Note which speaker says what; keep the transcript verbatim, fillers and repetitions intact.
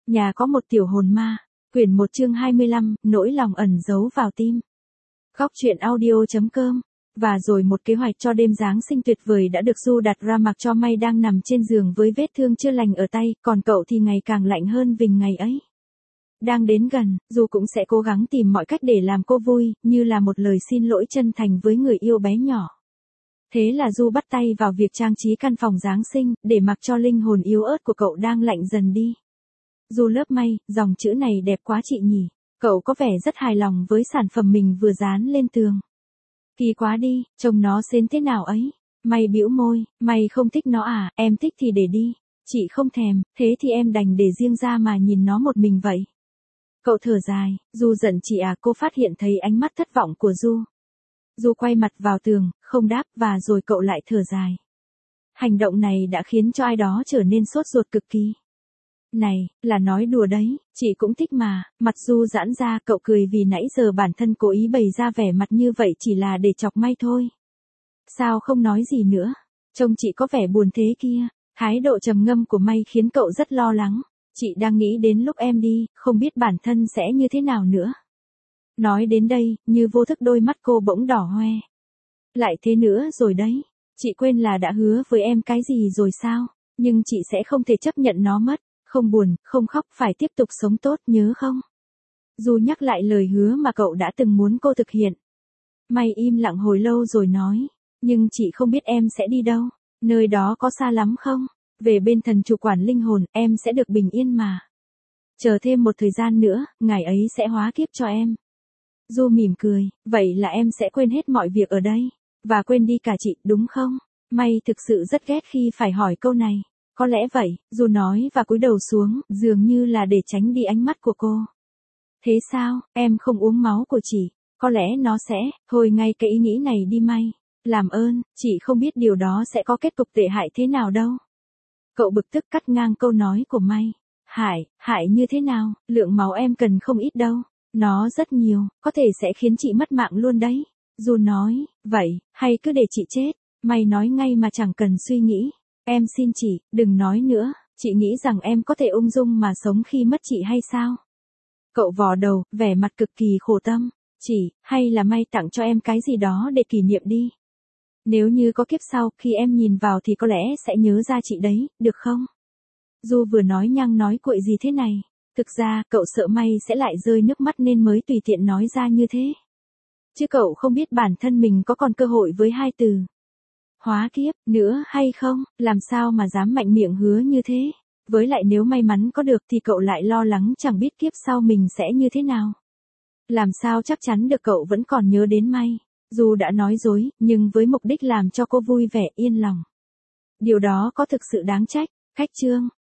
Speaker 1: Nhà có một tiểu hồn ma, quyển một chương hai mươi lăm, nỗi lòng ẩn giấu vào tim. Góc truyện audio chấm com. Và rồi một kế hoạch cho đêm Giáng sinh tuyệt vời đã được Du đặt ra mặc cho May đang nằm trên giường với vết thương chưa lành ở tay, còn cậu thì ngày càng lạnh hơn vì ngày ấy đang đến gần. Du cũng sẽ cố gắng tìm mọi cách để làm cô vui, như là một lời xin lỗi chân thành với người yêu bé nhỏ. Thế là Du bắt tay vào việc trang trí căn phòng Giáng sinh, để mặc cho linh hồn yếu ớt của cậu đang lạnh dần đi. Du lớp May, dòng chữ này đẹp quá chị nhỉ. Cậu có vẻ rất hài lòng với sản phẩm mình vừa dán lên tường. Kỳ quá đi, trông nó xến thế nào ấy. May bĩu môi, mày không thích nó à, em thích thì để đi. Chị không thèm, thế thì em đành để riêng ra mà nhìn nó một mình vậy. Cậu thở dài, Du giận chị à. Cô phát hiện thấy ánh mắt thất vọng của Du. Du quay mặt vào tường, không đáp, và rồi cậu lại thở dài. Hành động này đã khiến cho ai đó trở nên sốt ruột cực kỳ. Này, là nói đùa đấy, chị cũng thích mà. Mặt Du giãn ra, cậu cười vì nãy giờ bản thân cố ý bày ra vẻ mặt như vậy chỉ là để chọc May thôi. Sao không nói gì nữa? Trông chị có vẻ buồn thế kia. Thái độ trầm ngâm của May khiến cậu rất lo lắng. Chị đang nghĩ đến lúc em đi, không biết bản thân sẽ như thế nào nữa. Nói đến đây, như vô thức đôi mắt cô bỗng đỏ hoe. Lại thế nữa rồi đấy. Chị quên là đã hứa với em cái gì rồi sao? Nhưng chị sẽ không thể chấp nhận nó mất. Không buồn, không khóc, phải tiếp tục sống tốt, nhớ không? Du nhắc lại lời hứa mà cậu đã từng muốn cô thực hiện. May im lặng hồi lâu rồi nói. Nhưng chị không biết em sẽ đi đâu. Nơi đó có xa lắm không? Về bên thần chủ quản linh hồn, em sẽ được bình yên mà. Chờ thêm một thời gian nữa, ngài ấy sẽ hóa kiếp cho em. Du mỉm cười, vậy là em sẽ quên hết mọi việc ở đây. Và quên đi cả chị, đúng không? May thực sự rất ghét khi phải hỏi câu này. Có lẽ vậy, Du nói và cúi đầu xuống, dường như là để tránh đi ánh mắt của cô. Thế sao, em không uống máu của chị? Có lẽ nó sẽ, thôi ngay cái ý nghĩ này đi May. Làm ơn, chị không biết điều đó sẽ có kết cục tệ hại thế nào đâu. Cậu bực tức cắt ngang câu nói của May. Hại, hại như thế nào, lượng máu em cần không ít đâu. Nó rất nhiều, có thể sẽ khiến chị mất mạng luôn đấy. Du nói, vậy, hay cứ để chị chết. May nói ngay mà chẳng cần suy nghĩ. Em xin chị, đừng nói nữa, chị nghĩ rằng em có thể ung dung mà sống khi mất chị hay sao? Cậu vò đầu, vẻ mặt cực kỳ khổ tâm. Chị, hay là May tặng cho em cái gì đó để kỷ niệm đi. Nếu như có kiếp sau, khi em nhìn vào thì có lẽ sẽ nhớ ra chị đấy, được không? Du vừa nói nhăng nói cuội gì thế này. Thực ra, cậu sợ May sẽ lại rơi nước mắt nên mới tùy tiện nói ra như thế. Chứ cậu không biết bản thân mình có còn cơ hội với hai từ hóa kiếp nữa hay không, làm sao mà dám mạnh miệng hứa như thế. Với lại nếu may mắn có được thì cậu lại lo lắng chẳng biết kiếp sau mình sẽ như thế nào. Làm sao chắc chắn được cậu vẫn còn nhớ đến May. Dù đã nói dối, nhưng với mục đích làm cho cô vui vẻ yên lòng. Điều đó có thực sự đáng trách. Khách chương.